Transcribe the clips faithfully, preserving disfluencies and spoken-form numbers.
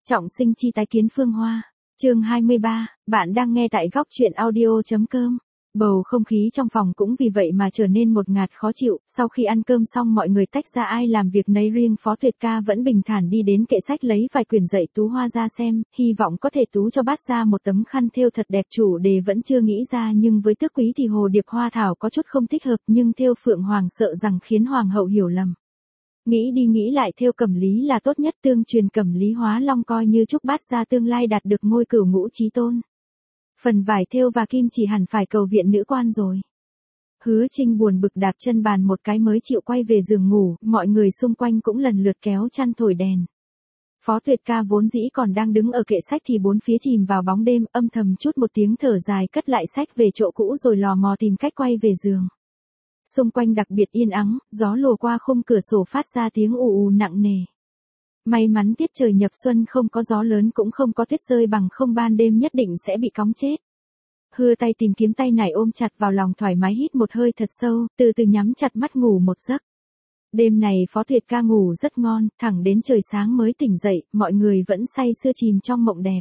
Trọng sinh chi tái kiến Phương Hoa. Chương hai mươi ba, bạn đang nghe tại góc truyện audio.com. Bầu không khí trong phòng cũng vì vậy mà trở nên một ngạt khó chịu, sau khi ăn cơm xong mọi người tách ra ai làm việc nấy riêng. Phó Tuyệt Ca vẫn bình thản đi đến kệ sách lấy vài quyển dạy Tú Hoa ra xem, hy vọng có thể tú cho Bát ra một tấm khăn thêu thật đẹp. Chủ đề vẫn chưa nghĩ ra, nhưng với Tước Quý thì hồ điệp hoa thảo có chút không thích hợp, nhưng thêu phượng hoàng sợ rằng khiến hoàng hậu hiểu lầm. Nghĩ đi nghĩ lại thêu Cẩm Lý là tốt nhất, tương truyền Cẩm Lý hóa long coi như chúc Bát gia tương lai đạt được ngôi cửu ngũ chí tôn. Phần vải thêu và kim chỉ hẳn phải cầu viện nữ quan rồi. Hứa Trinh buồn bực đạp chân bàn một cái mới chịu quay về giường ngủ, mọi người xung quanh cũng lần lượt kéo chăn thổi đèn. Phó Tuyệt Ca vốn dĩ còn đang đứng ở kệ sách thì bốn phía chìm vào bóng đêm, âm thầm chút một tiếng thở dài cất lại sách về chỗ cũ rồi lò mò tìm cách quay về giường. Xung quanh đặc biệt yên ắng, gió lùa qua khung cửa sổ phát ra tiếng ù ù nặng nề. May mắn tiết trời nhập xuân không có gió lớn cũng không có tuyết rơi, bằng không ban đêm nhất định sẽ bị cóng chết. Hưa tay tìm kiếm tay này ôm chặt vào lòng thoải mái hít một hơi thật sâu, từ từ nhắm chặt mắt ngủ một giấc. Đêm này Phó Tuyệt Ca ngủ rất ngon, thẳng đến trời sáng mới tỉnh dậy, mọi người vẫn say sưa chìm trong mộng đẹp.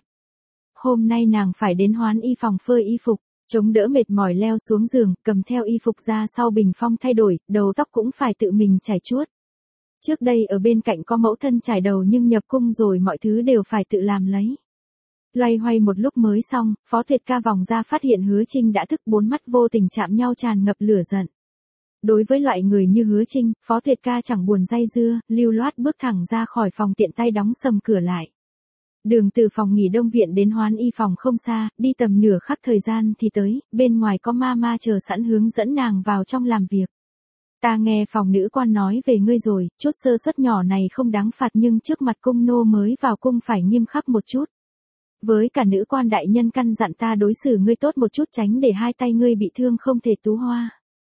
Hôm nay nàng phải đến Hoán Y phòng phơi y phục. Chống đỡ mệt mỏi leo xuống giường, cầm theo y phục ra sau bình phong thay đổi, đầu tóc cũng phải tự mình chải chuốt. Trước đây ở bên cạnh có mẫu thân chải đầu nhưng nhập cung rồi mọi thứ đều phải tự làm lấy. Loay hoay một lúc mới xong, Phó Tuyệt Ca vòng ra phát hiện Hứa Trinh đã thức, bốn mắt vô tình chạm nhau tràn ngập lửa giận. Đối với loại người như Hứa Trinh, Phó Tuyệt Ca chẳng buồn dây dưa, lưu loát bước thẳng ra khỏi phòng, tiện tay đóng sầm cửa lại. Đường từ phòng nghỉ Đông viện đến Hoán Y phòng không xa, đi tầm nửa khắc thời gian thì tới, bên ngoài có ma ma chờ sẵn hướng dẫn nàng vào trong làm việc. Ta nghe phòng nữ quan nói về ngươi rồi, chút sơ suất nhỏ này không đáng phạt nhưng trước mặt cung nô mới vào cung phải nghiêm khắc một chút. Với cả nữ quan đại nhân căn dặn ta đối xử ngươi tốt một chút, tránh để hai tay ngươi bị thương không thể tú hoa.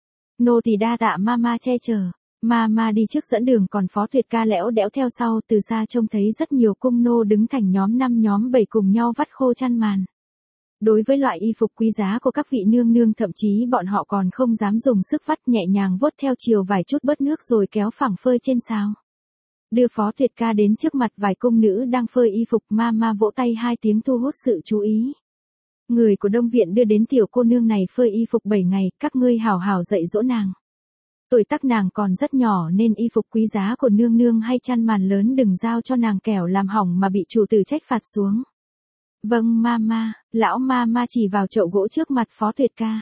Nô tỳ đa tạ ma ma che chở. Ma ma đi trước dẫn đường, còn Phó Tuyệt Ca lẽo đẽo theo sau, từ xa trông thấy rất nhiều cung nô đứng thành nhóm năm nhóm bảy cùng nhau vắt khô chăn màn. Đối với loại y phục quý giá của các vị nương nương, thậm chí bọn họ còn không dám dùng sức vắt, nhẹ nhàng vuốt theo chiều vài chút bớt nước rồi kéo phẳng phơi trên sào. Đưa Phó Tuyệt Ca đến trước mặt vài cung nữ đang phơi y phục, ma ma vỗ tay hai tiếng thu hút sự chú ý. Người của Đông viện đưa đến tiểu cô nương này phơi y phục bảy ngày, các ngươi hảo hảo dạy dỗ nàng. Tuổi tác nàng còn rất nhỏ nên y phục quý giá của nương nương hay chăn màn lớn đừng giao cho nàng, kẻo làm hỏng mà bị chủ tử trách phạt xuống. Vâng ma ma. Lão ma ma chỉ vào chậu gỗ trước mặt Phó Tuyệt Ca.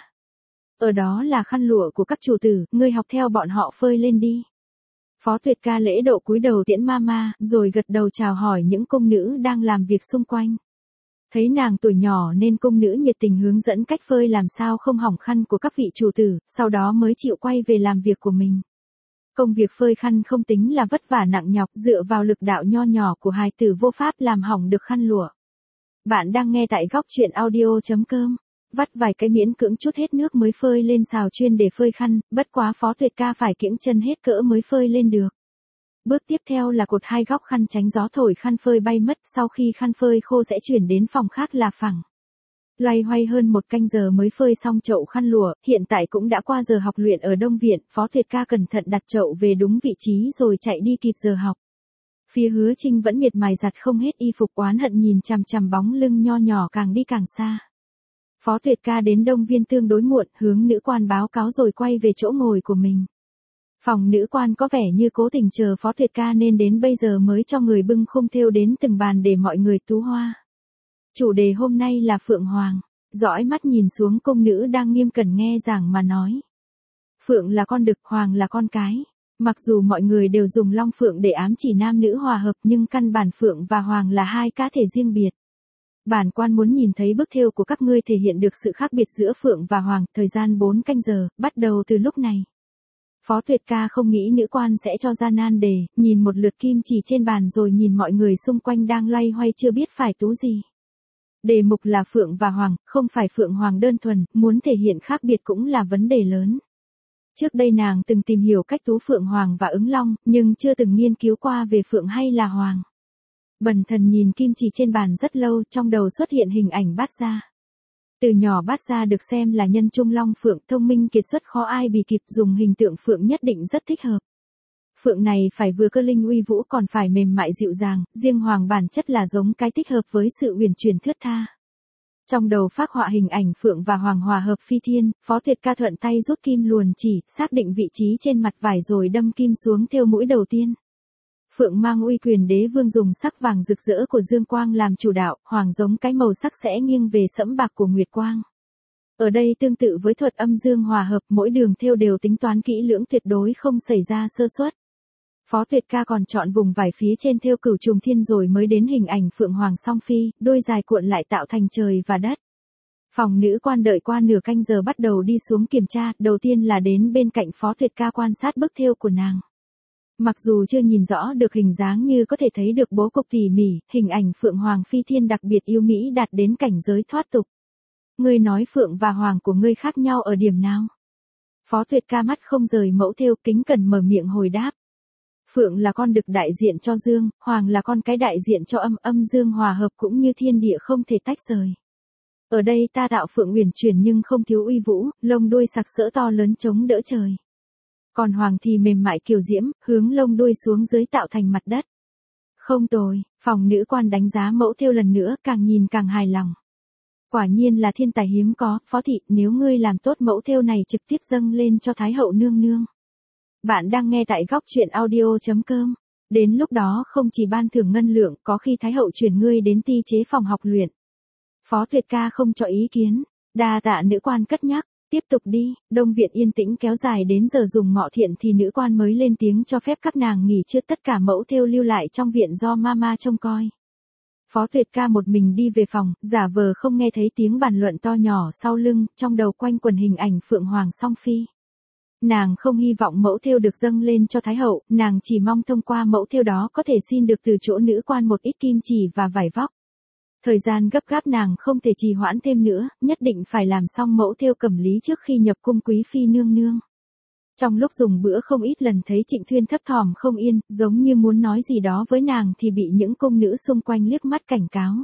Ở đó là khăn lụa của các chủ tử, ngươi học theo bọn họ phơi lên đi. Phó Tuyệt Ca lễ độ cúi đầu tiễn ma ma, rồi gật đầu chào hỏi những cung nữ đang làm việc xung quanh. Thấy nàng tuổi nhỏ nên cung nữ nhiệt tình hướng dẫn cách phơi làm sao không hỏng khăn của các vị chủ tử, sau đó mới chịu quay về làm việc của mình. Công việc phơi khăn không tính là vất vả nặng nhọc, dựa vào lực đạo nho nhỏ của hài tử vô pháp làm hỏng được khăn lụa. Bạn đang nghe tại góc truyện audio.com. Vắt vài cái miễn cưỡng chút hết nước mới phơi lên xào chuyên để phơi khăn, bất quá Phó Tuyệt Ca phải kiễng chân hết cỡ mới phơi lên được. Bước tiếp theo là cột hai góc khăn tránh gió thổi khăn phơi bay mất, sau khi khăn phơi khô sẽ chuyển đến phòng khác là phẳng. Loay hoay hơn một canh giờ mới phơi xong chậu khăn lụa, hiện tại cũng đã qua giờ học luyện ở Đông viện, Phó Tuyệt Ca cẩn thận đặt chậu về đúng vị trí rồi chạy đi kịp giờ học. Phía Hứa Trinh vẫn miệt mài giặt không hết y phục, oán hận nhìn chằm chằm bóng lưng nho nhỏ càng đi càng xa. Phó Tuyệt Ca đến Đông viên tương đối muộn, hướng nữ quan báo cáo rồi quay về chỗ ngồi của mình. Phòng nữ quan có vẻ như cố tình chờ Phó Tuyệt Ca nên đến bây giờ mới cho người bưng khung thêu đến từng bàn để mọi người tú hoa. Chủ đề hôm nay là Phượng Hoàng. Dõi mắt nhìn xuống cung nữ đang nghiêm cẩn nghe giảng mà nói. Phượng là con đực, Hoàng là con cái. Mặc dù mọi người đều dùng long phượng để ám chỉ nam nữ hòa hợp nhưng căn bản Phượng và Hoàng là hai cá thể riêng biệt. Bản quan muốn nhìn thấy bức thêu của các ngươi thể hiện được sự khác biệt giữa Phượng và Hoàng, thời gian bốn canh giờ, bắt đầu từ lúc này. Phó Tuyệt Ca không nghĩ nữ quan sẽ cho ra nan đề, nhìn một lượt kim chỉ trên bàn rồi nhìn mọi người xung quanh đang loay hoay chưa biết phải tú gì. Đề mục là Phượng và Hoàng, không phải Phượng Hoàng đơn thuần, muốn thể hiện khác biệt cũng là vấn đề lớn. Trước đây nàng từng tìm hiểu cách tú Phượng Hoàng và ứng long, nhưng chưa từng nghiên cứu qua về Phượng hay là Hoàng. Bần thần nhìn kim chỉ trên bàn rất lâu, trong đầu xuất hiện hình ảnh Bát gia. Từ nhỏ Bát gia được xem là nhân trung long phượng, thông minh kiệt xuất khó ai bì kịp, dùng hình tượng phượng nhất định rất thích hợp. Phượng này phải vừa cơ linh uy vũ còn phải mềm mại dịu dàng, riêng Hoàng bản chất là giống cái thích hợp với sự uyển chuyển thướt tha. Trong đầu phác họa hình ảnh Phượng và Hoàng hòa hợp phi thiên, Phó Tuyệt Ca thuận tay rút kim luồn chỉ, xác định vị trí trên mặt vải rồi đâm kim xuống thêu mũi đầu tiên. Phượng mang uy quyền đế vương dùng sắc vàng rực rỡ của dương quang làm chủ đạo, Hoàng giống cái màu sắc sẽ nghiêng về sẫm bạc của nguyệt quang. Ở đây tương tự với thuật âm dương hòa hợp, mỗi đường thêu đều tính toán kỹ lưỡng tuyệt đối không xảy ra sơ suất. Phó Tuyệt Ca còn chọn vùng vải phía trên thêu cửu trùng thiên rồi mới đến hình ảnh Phượng Hoàng song phi, đôi dài cuộn lại tạo thành trời và đất. Phòng nữ quan đợi qua nửa canh giờ bắt đầu đi xuống kiểm tra, đầu tiên là đến bên cạnh Phó Tuyệt Ca quan sát bức thêu của nàng. Mặc dù chưa nhìn rõ được hình dáng như có thể thấy được bố cục tỉ mỉ, hình ảnh Phượng Hoàng phi thiên đặc biệt yêu mỹ đạt đến cảnh giới thoát tục. Ngươi nói Phượng và Hoàng của ngươi khác nhau ở điểm nào? Phó Tuyệt Ca mắt không rời mẫu thêu, kính cẩn mở miệng hồi đáp. Phượng là con đực đại diện cho dương, Hoàng là con cái đại diện cho âm, âm dương hòa hợp cũng như thiên địa không thể tách rời. Ở đây ta tạo Phượng uyển chuyển nhưng không thiếu uy vũ, lông đuôi sặc sỡ to lớn chống đỡ trời. Còn Hoàng thì mềm mại kiều diễm, hướng lông đuôi xuống dưới tạo thành mặt đất. Không tồi, phòng nữ quan đánh giá mẫu thêu lần nữa, càng nhìn càng hài lòng. Quả nhiên là thiên tài hiếm có, Phó thị, nếu ngươi làm tốt mẫu thêu này trực tiếp dâng lên cho Thái hậu nương nương. Bạn đang nghe tại góc truyện audio chấm com. Đến lúc đó không chỉ ban thưởng ngân lượng, có khi Thái hậu chuyển ngươi đến ti chế phòng học luyện. Phó Tuyệt Ca không cho ý kiến, đa tạ nữ quan cất nhắc, tiếp tục đi. Đông viện yên tĩnh kéo dài đến giờ dùng ngọ thiện thì nữ quan mới lên tiếng cho phép các nàng nghỉ trước, tất cả mẫu thêu lưu lại trong viện do mama trông coi. Phó Tuyệt Ca một mình đi về phòng, giả vờ không nghe thấy tiếng bàn luận to nhỏ sau lưng, trong đầu quanh quần hình ảnh Phượng Hoàng song phi. Nàng không hy vọng mẫu thêu được dâng lên cho Thái hậu, nàng chỉ mong thông qua mẫu thêu đó có thể xin được từ chỗ nữ quan một ít kim chỉ và vải vóc. Thời gian gấp gáp nàng không thể trì hoãn thêm nữa, nhất định phải làm xong mẫu thêu cẩm lý trước khi nhập cung quý phi nương nương. Trong lúc dùng bữa không ít lần thấy Trịnh Thuyên thấp thỏm không yên, giống như muốn nói gì đó với nàng thì bị những cung nữ xung quanh liếc mắt cảnh cáo.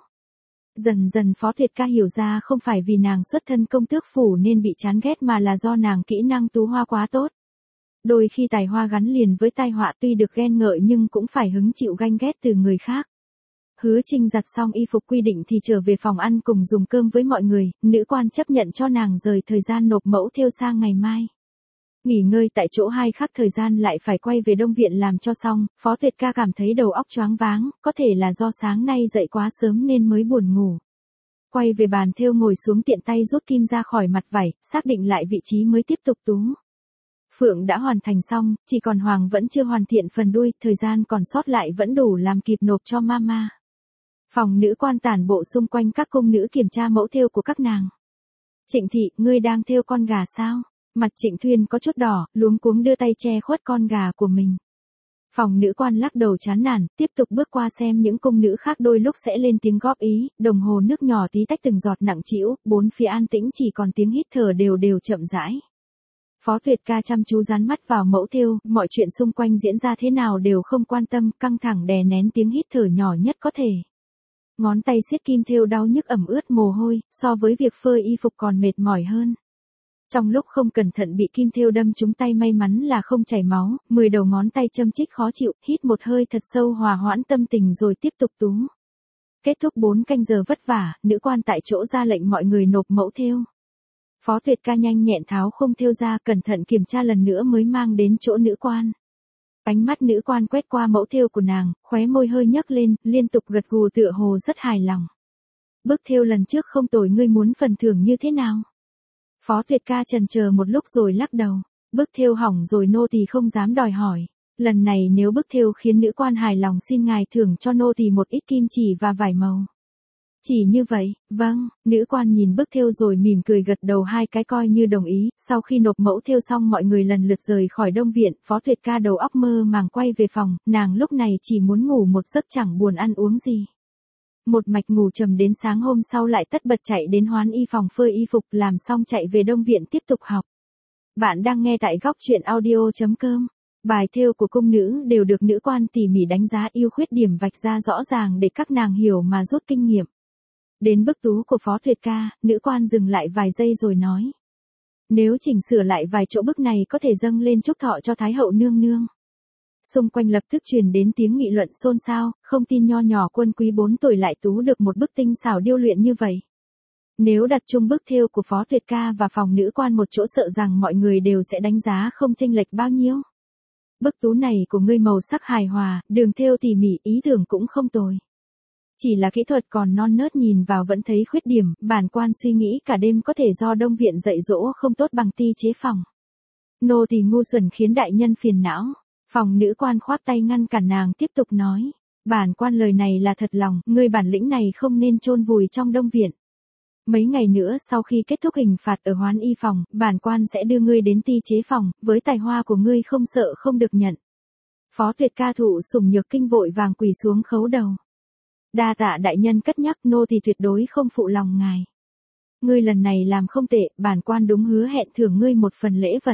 Dần dần Phó Tuyệt Ca hiểu ra không phải vì nàng xuất thân công tước phủ nên bị chán ghét mà là do nàng kỹ năng tú hoa quá tốt. Đôi khi tài hoa gắn liền với tai họa, tuy được ghen ngợi nhưng cũng phải hứng chịu ganh ghét từ người khác. Hứa Trinh giặt xong y phục quy định thì trở về phòng ăn cùng dùng cơm với mọi người, nữ quan chấp nhận cho nàng rời thời gian nộp mẫu thêu sang ngày mai. Nghỉ ngơi tại chỗ hai khắc thời gian lại phải quay về Đông viện làm cho xong, Phó Tuyệt Ca cảm thấy đầu óc choáng váng, có thể là do sáng nay dậy quá sớm nên mới buồn ngủ. Quay về bàn thêu ngồi xuống tiện tay rút kim ra khỏi mặt vải, xác định lại vị trí mới tiếp tục tú. Phượng đã hoàn thành xong, chỉ còn Hoàng vẫn chưa hoàn thiện phần đuôi, thời gian còn sót lại vẫn đủ làm kịp nộp cho mama. Phòng nữ quan tản bộ xung quanh các cung nữ kiểm tra mẫu thêu của các nàng. Trịnh thị, ngươi đang thêu con gà sao? Mặt Trịnh Thuyên có chút đỏ, luống cuống đưa tay che khuất con gà của mình. Phòng nữ quan lắc đầu chán nản, tiếp tục bước qua xem những cung nữ khác đôi lúc sẽ lên tiếng góp ý, đồng hồ nước nhỏ tí tách từng giọt nặng trĩu, bốn phía an tĩnh chỉ còn tiếng hít thở đều đều chậm rãi. Phó Tuyệt Ca chăm chú dán mắt vào mẫu thêu, mọi chuyện xung quanh diễn ra thế nào đều không quan tâm, căng thẳng đè nén tiếng hít thở nhỏ nhất có thể. Ngón tay siết kim thêu đau nhức ẩm ướt mồ hôi, so với việc phơi y phục còn mệt mỏi hơn. Trong lúc không cẩn thận bị kim thêu đâm trúng tay may mắn là không chảy máu, mười đầu ngón tay châm chích khó chịu, hít một hơi thật sâu hòa hoãn tâm tình rồi tiếp tục tú. Kết thúc bốn canh giờ vất vả, nữ quan tại chỗ ra lệnh mọi người nộp mẫu thêu. Phó Tuyệt Ca nhanh nhẹn tháo khung thêu ra, cẩn thận kiểm tra lần nữa mới mang đến chỗ nữ quan. Ánh mắt nữ quan quét qua mẫu thêu của nàng, khóe môi hơi nhấc lên, liên tục gật gù tựa hồ rất hài lòng. Bức thêu lần trước không tồi, ngươi muốn phần thưởng như thế nào? Phó Tuyệt Ca chần chờ một lúc rồi lắc đầu. Bức thêu hỏng rồi nô tỳ không dám đòi hỏi. Lần này nếu bức thêu khiến nữ quan hài lòng xin ngài thưởng cho nô tỳ một ít kim chỉ và vải màu. Chỉ như vậy, vâng, nữ quan nhìn bức thêu rồi mỉm cười gật đầu hai cái coi như đồng ý. Sau khi nộp mẫu thêu xong mọi người lần lượt rời khỏi Đông viện, Phó Tuyệt Ca đầu óc mơ màng quay về phòng, nàng lúc này chỉ muốn ngủ một giấc chẳng buồn ăn uống gì. Một mạch ngủ trầm đến sáng hôm sau lại tất bật chạy đến Hoán y phòng phơi y phục, làm xong chạy về Đông viện tiếp tục học. Bạn đang nghe tại góc truyện audio chấm com. Bài thêu của cung nữ đều được nữ quan tỉ mỉ đánh giá, ưu khuyết điểm vạch ra rõ ràng để các nàng hiểu mà rút kinh nghiệm. Đến bức tú của Phó Tuyệt Ca, nữ quan dừng lại vài giây rồi nói. Nếu chỉnh sửa lại vài chỗ bức này có thể dâng lên chúc thọ cho Thái hậu nương nương. xung quanh lập tức truyền đến tiếng nghị luận xôn xao, không tin nho nhỏ Quân Quý bốn tuổi lại tú được một bức tinh xảo điêu luyện như vậy. Nếu đặt chung bức thêu của Phó Tuyệt ca và phòng nữ quan một chỗ sợ rằng mọi người đều sẽ đánh giá không chênh lệch bao nhiêu. Bức tú này của ngươi màu sắc hài hòa, đường thêu tỉ mỉ, ý tưởng cũng không tồi. Chỉ là kỹ thuật còn non nớt, nhìn vào vẫn thấy khuyết điểm, bản quan suy nghĩ cả đêm có thể do Đông Viện dạy dỗ không tốt bằng ti chế phòng. Nô tỳ ngu xuẩn khiến đại nhân phiền não. Phòng nữ quan khoác tay ngăn cản nàng tiếp tục nói. Bản quan lời này là thật lòng, ngươi bản lĩnh này không nên chôn vùi trong Đông Viện. Mấy ngày nữa sau khi kết thúc hình phạt ở Hoán Y phòng, bản quan sẽ đưa ngươi đến ti chế phòng, với tài hoa của ngươi không sợ không được nhận. Phó Tuyệt ca thụ sủng nhược kinh vội vàng quỳ xuống khấu đầu. Đa tạ đại nhân cất nhắc, nô tỳ tuyệt đối không phụ lòng ngài. Ngươi lần này làm không tệ, bản quan đúng hứa hẹn thưởng ngươi một phần lễ vật.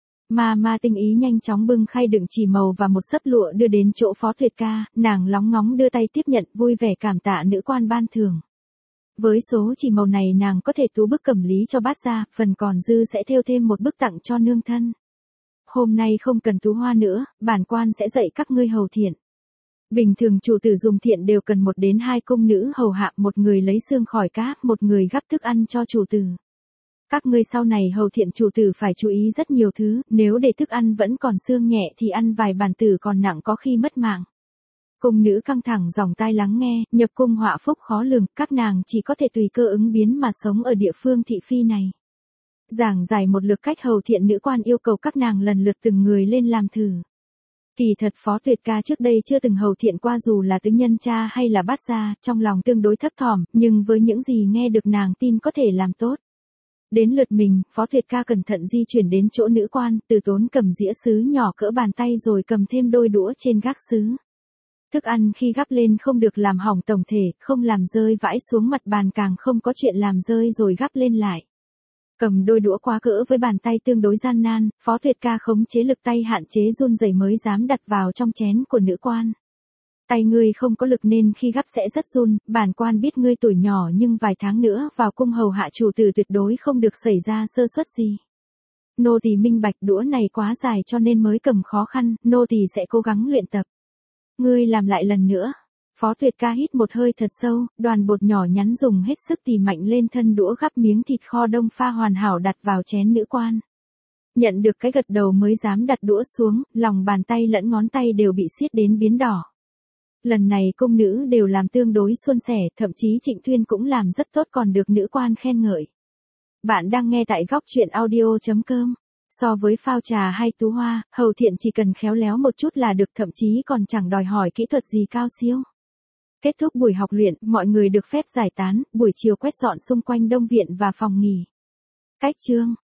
Ma ma tinh ý nhanh chóng bưng khay đựng chỉ màu và một sấp lụa đưa đến chỗ Phó Tuyệt ca, nàng lóng ngóng đưa tay tiếp nhận, vui vẻ cảm tạ nữ quan ban thưởng. Với số chỉ màu này nàng có thể tú bức cẩm lý cho bát gia, phần còn dư sẽ thêu thêm một bức tặng cho nương thân. Hôm nay không cần tú hoa nữa, bản quan sẽ dạy các ngươi hầu thiện. Bình thường chủ tử dùng thiện đều cần một đến hai cung nữ hầu hạ, một người lấy xương khỏi cá, một người gắp thức ăn cho chủ tử. Các ngươi sau này hầu thiện chủ tử phải chú ý rất nhiều thứ, nếu để thức ăn vẫn còn xương nhẹ thì ăn vài bàn tử còn nặng có khi mất mạng. Cung nữ căng thẳng dòng tai lắng nghe, nhập cung họa phúc khó lường, các nàng chỉ có thể tùy cơ ứng biến mà sống ở địa phương thị phi này. Giảng giải một lượt cách hầu thiện, nữ quan yêu cầu các nàng lần lượt từng người lên làm thử. Kỳ thật Phó Tuyệt ca trước đây chưa từng hầu thiện qua dù là tứ nhân cha hay là bát gia, trong lòng tương đối thấp thỏm, nhưng với những gì nghe được nàng tin có thể làm tốt. Đến lượt mình, Phó Tuyệt ca cẩn thận di chuyển đến chỗ nữ quan, từ tốn cầm dĩa sứ nhỏ cỡ bàn tay rồi cầm thêm đôi đũa trên gác sứ. Thức ăn khi gắp lên không được làm hỏng tổng thể, không làm rơi vãi xuống mặt bàn, càng không có chuyện làm rơi rồi gắp lên lại. Cầm đôi đũa quá cỡ với bàn tay tương đối gian nan, Phó Tuyệt ca khống chế lực tay hạn chế run rẩy mới dám đặt vào trong chén của nữ quan. Tay ngươi không có lực nên khi gắp sẽ rất run, bản quan biết ngươi tuổi nhỏ nhưng vài tháng nữa vào cung hầu hạ chủ tử tuyệt đối không được xảy ra sơ suất gì. Nô tỳ minh bạch, đũa này quá dài cho nên mới cầm khó khăn, nô tỳ sẽ cố gắng luyện tập. Ngươi làm lại lần nữa. Phó Tuyệt ca hít một hơi thật sâu, đoàn bột nhỏ nhắn dùng hết sức tì mạnh lên thân đũa gắp miếng thịt kho đông pha hoàn hảo đặt vào chén nữ quan. Nhận được cái gật đầu mới dám đặt đũa xuống, lòng bàn tay lẫn ngón tay đều bị siết đến biến đỏ. Lần này cung nữ đều làm tương đối suôn sẻ, thậm chí Trịnh Thuyên cũng làm rất tốt còn được nữ quan khen ngợi. Bạn đang nghe tại góc truyện audio chấm com. So với phao trà hay tú hoa, hầu thiện chỉ cần khéo léo một chút là được, thậm chí còn chẳng đòi hỏi kỹ thuật gì cao siêu. Kết thúc buổi học luyện, mọi người được phép giải tán, buổi chiều quét dọn xung quanh Đông Viện và phòng nghỉ. Cách chương